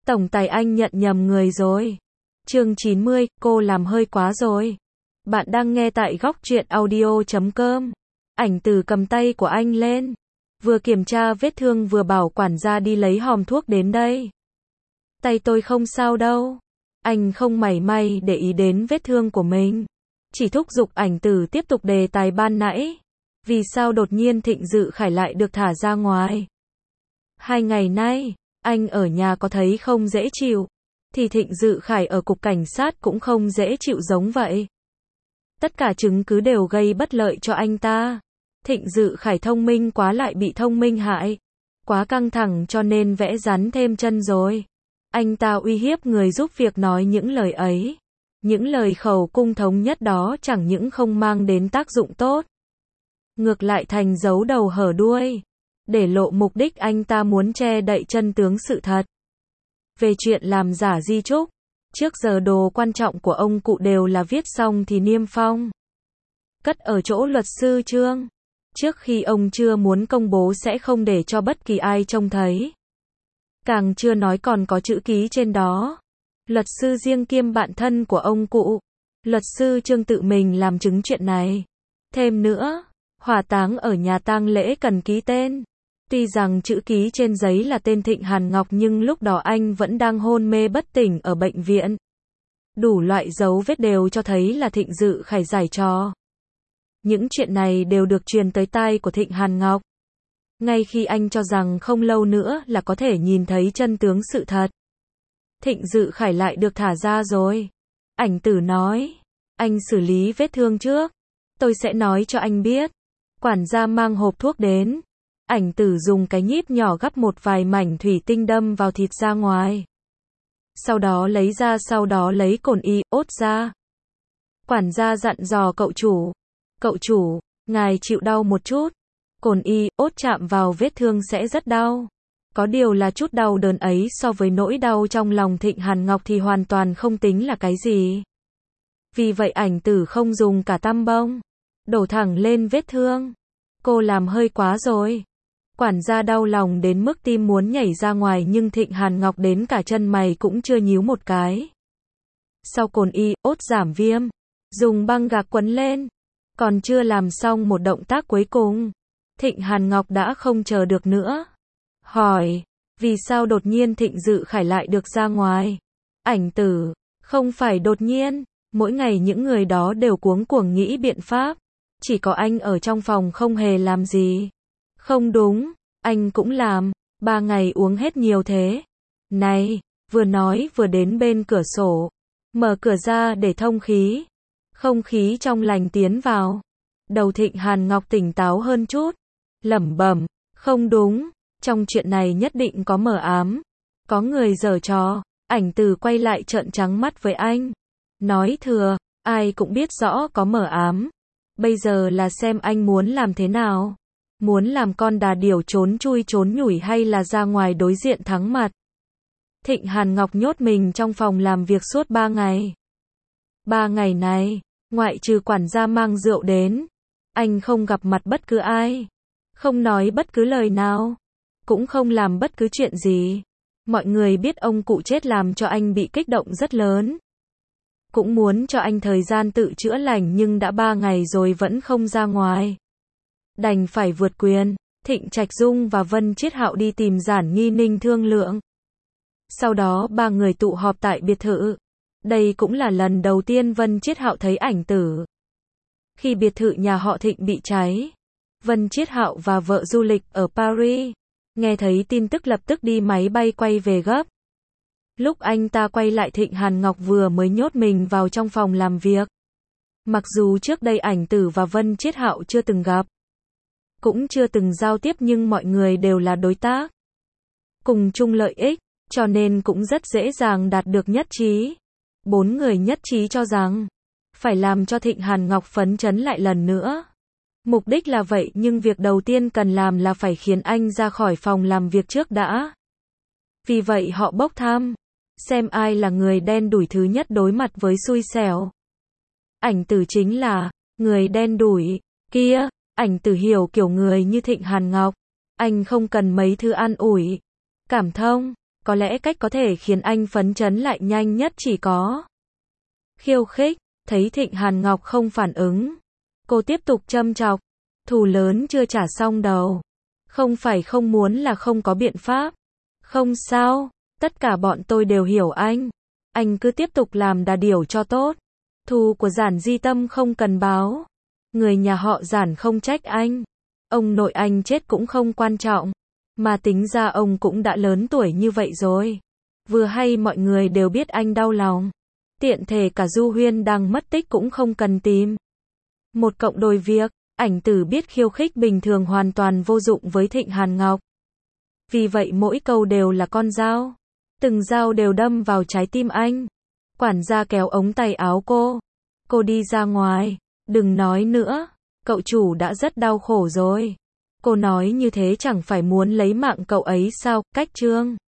Tổng tài anh nhận nhầm người rồi. Chương 90, cô làm hơi quá rồi. Bạn đang nghe tại góc truyện audio.com. Ảnh Tử cầm tay của anh lên. Vừa kiểm tra vết thương vừa bảo quản gia đi lấy hòm thuốc đến đây. Tay tôi không sao đâu. Anh không mảy may để ý đến vết thương của mình. Chỉ thúc giục Ảnh Tử tiếp tục đề tài ban nãy. Vì sao đột nhiên Thịnh Dự Khải lại được thả ra ngoài? 2 ngày nay, anh ở nhà có thấy không dễ chịu, thì Thịnh Dự Khải ở cục cảnh sát cũng không dễ chịu giống vậy. Tất cả chứng cứ đều gây bất lợi cho anh ta. Thịnh Dự Khải thông minh quá lại bị thông minh hại. Quá căng thẳng cho nên vẽ rắn thêm chân rồi. Anh ta uy hiếp người giúp việc nói những lời ấy. Những lời khẩu cung thống nhất đó chẳng những không mang đến tác dụng tốt, ngược lại thành giấu đầu hở đuôi, để lộ mục đích anh ta muốn che đậy chân tướng sự thật. Về chuyện làm giả di chúc, trước giờ đồ quan trọng của ông cụ đều là viết xong thì niêm phong, cất ở chỗ luật sư Trương. Trước khi ông chưa muốn công bố sẽ không để cho bất kỳ ai trông thấy. Càng chưa nói còn có chữ ký trên đó. Luật sư riêng kiêm bạn thân của ông cụ, luật sư Trương tự mình làm chứng chuyện này. Thêm nữa, hỏa táng ở nhà tang lễ cần ký tên. Tuy rằng chữ ký trên giấy là tên Thịnh Hàn Ngọc nhưng lúc đó anh vẫn đang hôn mê bất tỉnh ở bệnh viện. Đủ loại dấu vết đều cho thấy là Thịnh Dự Khải giở trò. Những chuyện này đều được truyền tới tai của Thịnh Hàn Ngọc. Ngay khi anh cho rằng không lâu nữa là có thể nhìn thấy chân tướng sự thật, Thịnh Dự Khải lại được thả ra rồi. Ảnh Tử nói, anh xử lý vết thương trước, tôi sẽ nói cho anh biết. Quản gia mang hộp thuốc đến. Ảnh Tử dùng cái nhíp nhỏ gắp một vài mảnh thủy tinh đâm vào thịt ra ngoài. Sau đó lấy cồn iốt ra. Quản gia dặn dò cậu chủ, ngài chịu đau một chút. Cồn iốt chạm vào vết thương sẽ rất đau. Có điều là chút đau đớn ấy so với nỗi đau trong lòng Thịnh Hàn Ngọc thì hoàn toàn không tính là cái gì. Vì vậy Ảnh Tử không dùng cả tăm bông, đổ thẳng lên vết thương. Cô làm hơi quá rồi. Quản gia đau lòng đến mức tim muốn nhảy ra ngoài nhưng Thịnh Hàn Ngọc đến cả chân mày cũng chưa nhíu một cái. Sau cồn iốt giảm viêm, dùng băng gạc quấn lên. Còn chưa làm xong một động tác cuối cùng, Thịnh Hàn Ngọc đã không chờ được nữa. Hỏi, vì sao đột nhiên Thịnh Dự Khải lại được ra ngoài? Ảnh Tử, không phải đột nhiên, mỗi ngày những người đó đều cuống cuồng nghĩ biện pháp. Chỉ có anh ở trong phòng không hề làm gì. Không đúng, anh cũng làm, 3 ngày uống hết nhiều thế. Này, vừa nói vừa đến bên cửa sổ, mở cửa ra để thông khí. Không khí trong lành tiến vào. Đầu Thịnh Hàn Ngọc tỉnh táo hơn chút, lẩm bẩm, không đúng, trong chuyện này nhất định có mờ ám. Có người giở trò. Ảnh Tử quay lại trợn trắng mắt với anh. Nói thừa, ai cũng biết rõ có mờ ám. Bây giờ là xem anh muốn làm thế nào. Muốn làm con đà điểu trốn chui trốn nhủi hay là ra ngoài đối diện thắng mặt. Thịnh Hàn Ngọc nhốt mình trong phòng làm việc suốt 3 ngày. 3 ngày này, ngoại trừ quản gia mang rượu đến, anh không gặp mặt bất cứ ai. Không nói bất cứ lời nào. Cũng không làm bất cứ chuyện gì. Mọi người biết ông cụ chết làm cho anh bị kích động rất lớn. Cũng muốn cho anh thời gian tự chữa lành nhưng đã 3 ngày rồi vẫn không ra ngoài. Đành phải vượt quyền, Thịnh Trạch Dung và Vân Chiết Hạo đi tìm Giản Nghi Ninh thương lượng. Sau đó 3 người tụ họp tại biệt thự. Đây cũng là lần đầu tiên Vân Chiết Hạo thấy Ảnh Tử. Khi biệt thự nhà họ Thịnh bị cháy, Vân Chiết Hạo và vợ du lịch ở Paris, nghe thấy tin tức lập tức đi máy bay quay về gấp. Lúc anh ta quay lại Thịnh Hàn Ngọc vừa mới nhốt mình vào trong phòng làm việc. Mặc dù trước đây Ảnh Tử và Vân Chiết Hạo chưa từng gặp, cũng chưa từng giao tiếp nhưng mọi người đều là đối tác, cùng chung lợi ích, cho nên cũng rất dễ dàng đạt được nhất trí. 4 người nhất trí cho rằng, phải làm cho Thịnh Hàn Ngọc phấn chấn lại lần nữa. Mục đích là vậy nhưng việc đầu tiên cần làm là phải khiến anh ra khỏi phòng làm việc trước đã. Vì vậy họ bốc thăm, xem ai là người đen đủi thứ nhất đối mặt với xui xẻo. Ảnh Tử chính là người đen đủi kia. Ảnh Tử hiểu kiểu người như Thịnh Hàn Ngọc. Anh không cần mấy thứ an ủi, cảm thông, Có lẽ cách có thể khiến anh phấn chấn lại nhanh nhất chỉ có khiêu khích. Thấy Thịnh Hàn Ngọc không phản ứng, cô tiếp tục châm chọc. Thù lớn chưa trả xong đâu. Không phải không muốn là không có biện pháp. Không sao, tất cả bọn tôi đều hiểu anh. Anh cứ tiếp tục làm đà điểu cho tốt. Thù của Giản Di Tâm không cần báo. Người nhà họ Giản không trách anh. Ông nội anh chết cũng không quan trọng. Mà tính ra ông cũng đã lớn tuổi như vậy rồi. Vừa hay mọi người đều biết anh đau lòng. Tiện thể cả Du Huyên đang mất tích cũng không cần tìm. Một cộng đôi việc, Ảnh Tử biết khiêu khích bình thường hoàn toàn vô dụng với Thịnh Hàn Ngọc. Vì vậy mỗi câu đều là con dao. Từng dao đều đâm vào trái tim anh. Quản gia kéo ống tay áo cô. Cô đi ra ngoài. Đừng nói nữa. Cậu chủ đã rất đau khổ rồi. Cô nói như thế chẳng phải muốn lấy mạng cậu ấy sao? Cách chương